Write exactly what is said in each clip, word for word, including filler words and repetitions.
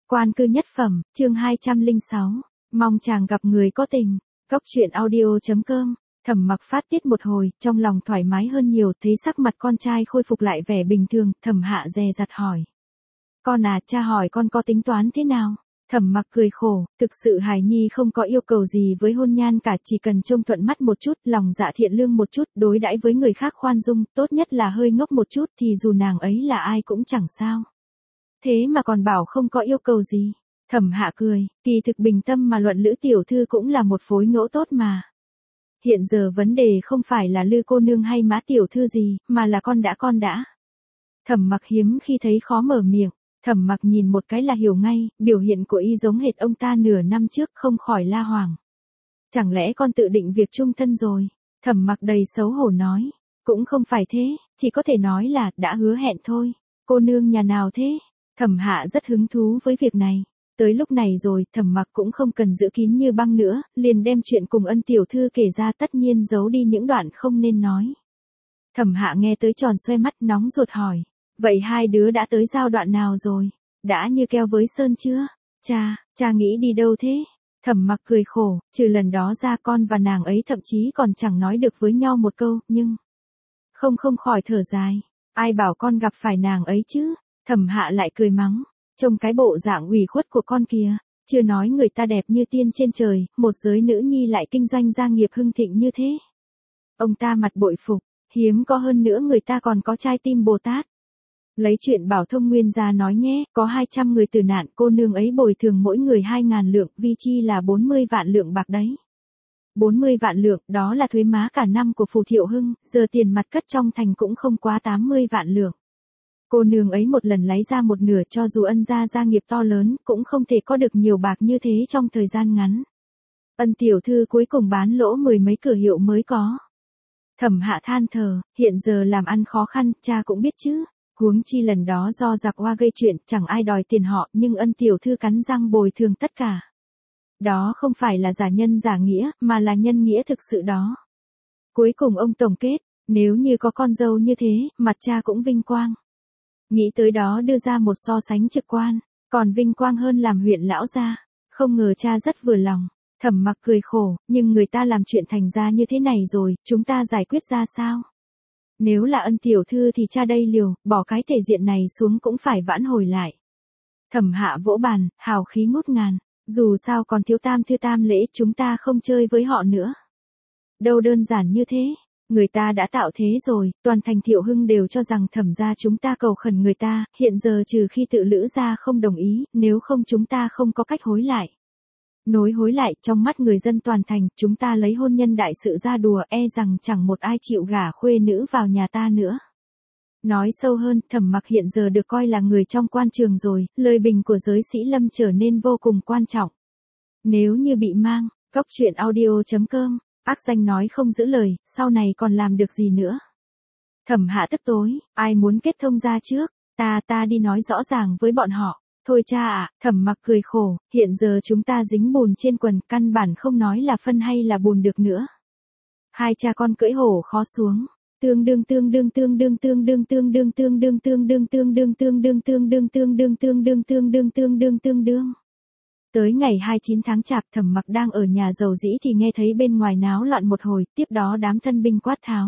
Quan cư nhất phẩm, chương hai trăm lẻ sáu. Mong chàng gặp người có tình. Góc truyện audio chấm com. Thẩm Mặc phát tiết một hồi, trong lòng thoải mái hơn nhiều, thấy sắc mặt con trai khôi phục lại vẻ bình thường, Thẩm Hạ dè dặt hỏi. Con à, cha hỏi con có tính toán thế nào? Thẩm Mặc cười khổ, thực sự hài nhi không có yêu cầu gì với hôn nhan cả, chỉ cần trông thuận mắt một chút, lòng dạ thiện lương một chút, đối đãi với người khác khoan dung, tốt nhất là hơi ngốc một chút thì dù nàng ấy là ai cũng chẳng sao. Thế mà còn bảo không có yêu cầu gì. Thẩm Hạ cười, kỳ thực bình tâm mà luận Lữ tiểu thư cũng là một phối ngẫu tốt mà. Hiện giờ vấn đề không phải là Lư cô nương hay Mã tiểu thư gì, mà là con đã con đã. Thẩm Mặc hiếm khi thấy khó mở miệng, Thẩm Mặc nhìn một cái là hiểu ngay, biểu hiện của y giống hệt ông ta nửa năm trước, không khỏi la hoảng. Chẳng lẽ con tự định việc chung thân rồi? Thẩm Mặc đầy xấu hổ nói, cũng không phải thế, chỉ có thể nói là đã hứa hẹn thôi. Cô nương nhà nào thế? Thẩm Hạ rất hứng thú với việc này. Tới lúc này rồi, Thẩm Mặc cũng không cần giữ kín như băng nữa, liền đem chuyện cùng Ân tiểu thư kể ra, tất nhiên giấu đi những đoạn không nên nói. Thẩm Hạ nghe tới tròn xoe mắt, nóng ruột hỏi, vậy hai đứa đã tới giao đoạn nào rồi? Đã như keo với sơn chưa? Cha, cha nghĩ đi đâu thế? Thẩm Mặc cười khổ, trừ lần đó ra con và nàng ấy thậm chí còn chẳng nói được với nhau một câu, nhưng... Không không khỏi thở dài, ai bảo con gặp phải nàng ấy chứ? Thẩm Hạ lại cười mắng, trông cái bộ dạng ủy khuất của con kìa, chưa nói người ta đẹp như tiên trên trời, một giới nữ nhi lại kinh doanh gia nghiệp hưng thịnh như thế. Ông ta mặt bội phục, hiếm có hơn nữa người ta còn có trai tim Bồ Tát. Lấy chuyện Bảo Thông Nguyên ra nói nhé, có hai trăm người tử nạn, cô nương ấy bồi thường mỗi người hai ngàn lượng, vi chi là bốn mươi vạn lượng bạc đấy. bốn mươi vạn lượng, đó là thuế má cả năm của Phù Thiệu Hưng, giờ tiền mặt cất trong thành cũng không quá tám mươi vạn lượng. Cô nương ấy một lần lấy ra một nửa, cho dù Ân gia gia nghiệp to lớn, cũng không thể có được nhiều bạc như thế trong thời gian ngắn. Ân tiểu thư cuối cùng bán lỗ mười mấy cửa hiệu mới có. Thẩm Hạ than thở, hiện giờ làm ăn khó khăn, cha cũng biết chứ. Huống chi lần đó do giặc Hoa gây chuyện, chẳng ai đòi tiền họ, nhưng Ân tiểu thư cắn răng bồi thường tất cả. Đó không phải là giả nhân giả nghĩa, mà là nhân nghĩa thực sự đó. Cuối cùng ông tổng kết, nếu như có con dâu như thế, mặt cha cũng vinh quang. Nghĩ tới đó đưa ra một so sánh trực quan, còn vinh quang hơn làm huyện lão gia. Không ngờ cha rất vừa lòng. Thẩm Mặc cười khổ, nhưng người ta làm chuyện thành ra như thế này rồi, chúng ta giải quyết ra sao? Nếu là Ân tiểu thư thì cha đây liều, bỏ cái thể diện này xuống cũng phải vãn hồi lại. Thẩm Hạ vỗ bàn, hào khí ngút ngàn, dù sao còn thiếu tam thư tam lễ, chúng ta không chơi với họ nữa. Đâu đơn giản như thế. Người ta đã tạo thế rồi, toàn thành Thiệu Hưng đều cho rằng Thẩm gia chúng ta cầu khẩn người ta, hiện giờ trừ khi tự Lữ gia không đồng ý, nếu không chúng ta không có cách hối lại. Nối hối lại, trong mắt người dân toàn thành, chúng ta lấy hôn nhân đại sự ra đùa, e rằng chẳng một ai chịu gả khuê nữ vào nhà ta nữa. Nói sâu hơn, Thẩm Mặc hiện giờ được coi là người trong quan trường rồi, lời bình của giới sĩ lâm trở nên vô cùng quan trọng. Nếu như bị mang, góc truyện audio chấm com. Ác danh nói không giữ lời, sau này còn làm được gì nữa? Thẩm Hạ tức tối, ai muốn kết thông ra trước, ta ta đi nói rõ ràng với bọn họ. Thôi cha ạ, Thẩm Mặc cười khổ, hiện giờ chúng ta dính bùn trên quần, căn bản không nói là phân hay là bùn được nữa. Hai cha con cưỡi hổ khó xuống. Tương đương tương đương tương đương tương đương tương đương tương đương tương đương tương đương tương đương tương đương tương đương tương đương tương đương tương đương tương đương. Tới ngày hai mươi chín tháng Chạp, Thẩm Mặc đang ở nhà dầu dĩ thì nghe thấy bên ngoài náo loạn một hồi, tiếp đó đám thân binh quát tháo.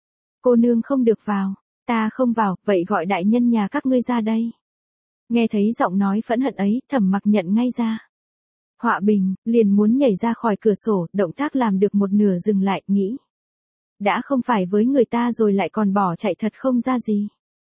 Cô nương không được vào, ta không vào, vậy gọi đại nhân nhà các ngươi ra đây. Nghe thấy giọng nói phẫn hận ấy, Thẩm Mặc nhận ngay ra. Họa Bình, liền muốn nhảy ra khỏi cửa sổ, động tác làm được một nửa dừng lại, nghĩ. Đã không phải với người ta rồi lại còn bỏ chạy thật không ra gì.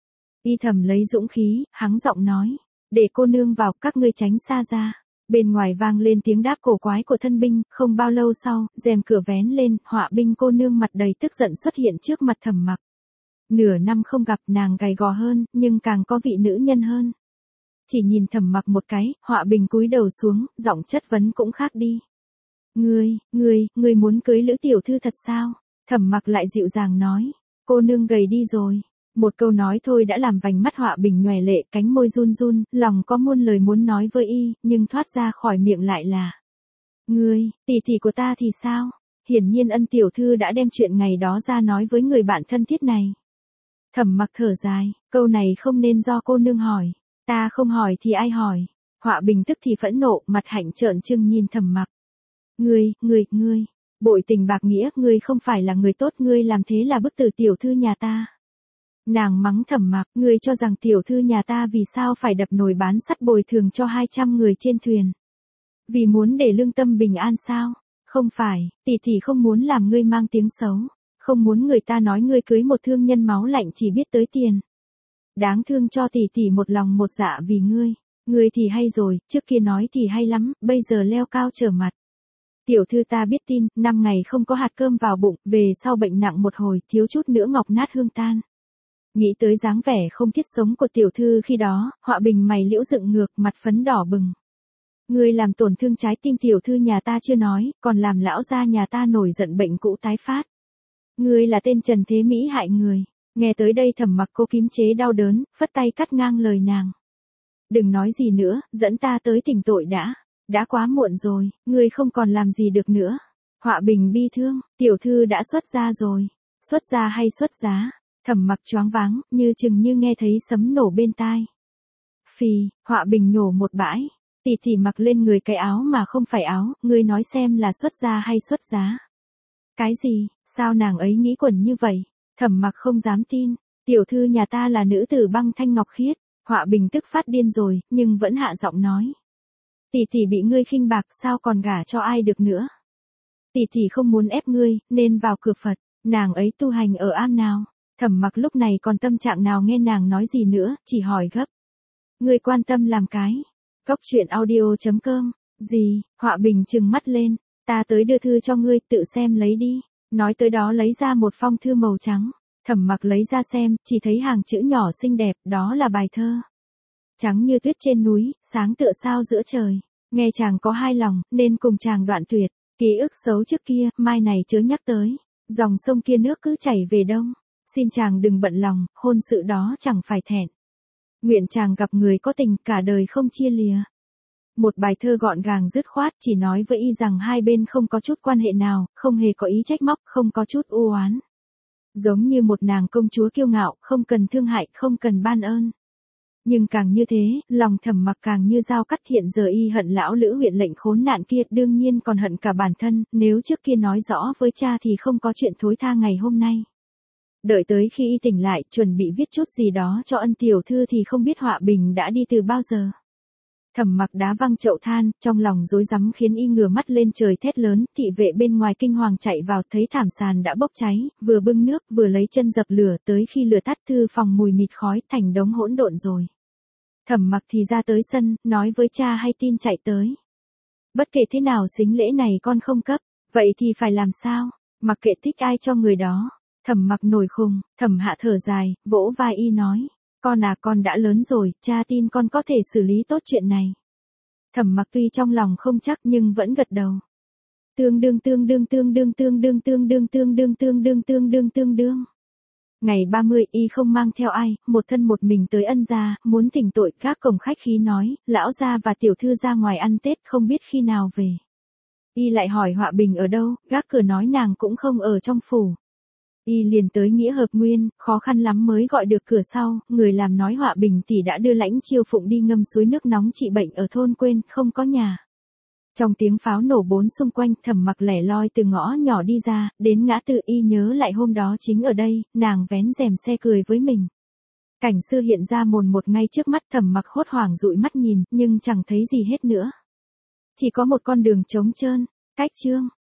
Y thầm lấy dũng khí, hắng giọng nói, để cô nương vào, các ngươi tránh xa ra. Bên ngoài vang lên tiếng đáp cổ quái của thân binh, không bao lâu sau, rèm cửa vén lên, Họa Binh cô nương mặt đầy tức giận xuất hiện trước mặt Thẩm Mặc. Nửa năm không gặp, nàng gầy gò hơn, nhưng càng có vị nữ nhân hơn. Chỉ nhìn Thẩm Mặc một cái, Họa Bình cúi đầu xuống, giọng chất vấn cũng khác đi. Ngươi, ngươi, ngươi muốn cưới Lữ tiểu thư thật sao? Thẩm Mặc lại dịu dàng nói, cô nương gầy đi rồi. Một câu nói thôi đã làm vành mắt Họa Bình nhòe lệ, cánh môi run run, lòng có muôn lời muốn nói với y, nhưng thoát ra khỏi miệng lại là. Ngươi, tỷ tỷ của ta thì sao? Hiển nhiên Ân tiểu thư đã đem chuyện ngày đó ra nói với người bạn thân thiết này. Thẩm Mặc thở dài, câu này không nên do cô nương hỏi. Ta không hỏi thì ai hỏi? Họa Bình tức thì phẫn nộ, mặt hạnh trợn trừng nhìn Thẩm Mặc. Ngươi, ngươi, ngươi, bội tình bạc nghĩa, ngươi không phải là người tốt, ngươi làm thế là bức tử tiểu thư nhà ta. Nàng mắng Thẩm Mặc, ngươi cho rằng tiểu thư nhà ta vì sao phải đập nồi bán sắt bồi thường cho hai trăm người trên thuyền? Vì muốn để lương tâm bình an sao? Không phải, tỷ tỷ không muốn làm ngươi mang tiếng xấu, không muốn người ta nói ngươi cưới một thương nhân máu lạnh chỉ biết tới tiền. Đáng thương cho tỷ tỷ một lòng một dạ vì ngươi, ngươi thì hay rồi, trước kia nói thì hay lắm, bây giờ leo cao trở mặt. Tiểu thư ta biết tin, năm ngày không có hạt cơm vào bụng, về sau bệnh nặng một hồi, thiếu chút nữa ngọc nát hương tan. Nghĩ tới dáng vẻ không thiết sống của tiểu thư khi đó, Họa Bình mày liễu dựng ngược, mặt phấn đỏ bừng. Ngươi làm tổn thương trái tim tiểu thư nhà ta chưa nói, còn làm lão gia nhà ta nổi giận bệnh cũ tái phát. Ngươi là tên Trần Thế Mỹ hại người. Nghe tới đây Thẩm Mặc cố kiềm chế đau đớn, phất tay cắt ngang lời nàng. Đừng nói gì nữa, dẫn ta tới tỉnh tội đã. Đã quá muộn rồi, ngươi không còn làm gì được nữa. Họa Bình bi thương, tiểu thư đã xuất gia rồi. Xuất gia hay xuất giá? Thẩm Mặc choáng váng, như chừng như nghe thấy sấm nổ bên tai. Phì, Họa Bình nhổ một bãi. Tỷ tỷ mặc lên người cái áo mà không phải áo, ngươi nói xem là xuất gia hay xuất giá? Cái gì, sao nàng ấy nghĩ quẩn như vậy? Thẩm Mặc không dám tin, tiểu thư nhà ta là nữ tử băng thanh ngọc khiết. Họa Bình tức phát điên rồi, nhưng vẫn hạ giọng nói. Tỷ tỷ bị ngươi khinh bạc, sao còn gả cho ai được nữa? Tỷ tỷ không muốn ép ngươi, nên vào cửa Phật. Nàng ấy tu hành ở am nào? Thẩm Mặc lúc này còn tâm trạng nào nghe nàng nói gì nữa, chỉ hỏi gấp. Ngươi quan tâm làm cái? Góc truyện audio chấm com. Gì? Họa Bình trừng mắt lên. Ta tới đưa thư cho ngươi, tự xem lấy đi. Nói tới đó lấy ra một phong thư màu trắng. Thẩm Mặc lấy ra xem, chỉ thấy hàng chữ nhỏ xinh đẹp, đó là bài thơ. Trắng như tuyết trên núi, sáng tựa sao giữa trời. Nghe chàng có hai lòng, nên cùng chàng đoạn tuyệt. Ký ức xấu trước kia, mai này chớ nhắc tới. Dòng sông kia nước cứ chảy về đông. Xin chàng đừng bận lòng, hôn sự đó chẳng phải thẹn. Nguyện chàng gặp người có tình, cả đời không chia lìa. Một bài thơ gọn gàng dứt khoát, chỉ nói với y rằng hai bên không có chút quan hệ nào, không hề có ý trách móc, không có chút u oán. Giống như một nàng công chúa kiêu ngạo, không cần thương hại, không cần ban ơn. Nhưng càng như thế, lòng Thẩm Mặc càng như dao cắt, hiện giờ y hận lão lữ huyện lệnh khốn nạn kia, đương nhiên còn hận cả bản thân, nếu trước kia nói rõ với cha thì không có chuyện thối tha ngày hôm nay. Đợi tới khi y tỉnh lại, chuẩn bị viết chút gì đó cho ân tiểu thư thì không biết Họa Bình đã đi từ bao giờ. Thẩm Mặc đá văng chậu than, trong lòng rối rắm khiến y ngửa mắt lên trời thét lớn, thị vệ bên ngoài kinh hoàng chạy vào, thấy thảm sàn đã bốc cháy, vừa bưng nước vừa lấy chân dập lửa, tới khi lửa tắt thư phòng mùi mịt khói thành đống hỗn độn rồi. Thẩm Mặc thì ra tới sân, nói với cha hay tin chạy tới. Bất kể thế nào sính lễ này con không cấp, vậy thì phải làm sao, mặc kệ thích ai cho người đó. Thẩm Mặc nổi khùng, Thẩm Hạ thở dài, vỗ vai y nói. Con à, con đã lớn rồi, cha tin con có thể xử lý tốt chuyện này. Thẩm Mặc tuy trong lòng không chắc nhưng vẫn gật đầu. Tương đương tương đương tương đương tương đương tương đương tương đương tương đương tương đương tương đương. Ngày ba mươi y không mang theo ai, một thân một mình tới ân gia, muốn thỉnh tội. Các cổng khách khí nói, lão gia và tiểu thư ra ngoài ăn Tết không biết khi nào về. Y lại hỏi Họa Bình ở đâu, gác cửa nói nàng cũng không ở trong phủ. Y liền tới Nghĩa Hợp Nguyên, khó khăn lắm mới gọi được cửa sau, người làm nói Họa Bình tỷ đã đưa Lãnh Chiêu Phụng đi ngâm suối nước nóng trị bệnh ở thôn quên, không có nhà. Trong tiếng pháo nổ bốn xung quanh, Thẩm Mặc lẻ loi từ ngõ nhỏ đi ra, đến ngã tư y nhớ lại hôm đó chính ở đây, nàng vén rèm xe cười với mình. Cảnh xưa hiện ra mồn một ngay trước mắt, Thẩm Mặc hốt hoảng dụi mắt nhìn, nhưng chẳng thấy gì hết nữa. Chỉ có một con đường trống trơn, cách chương.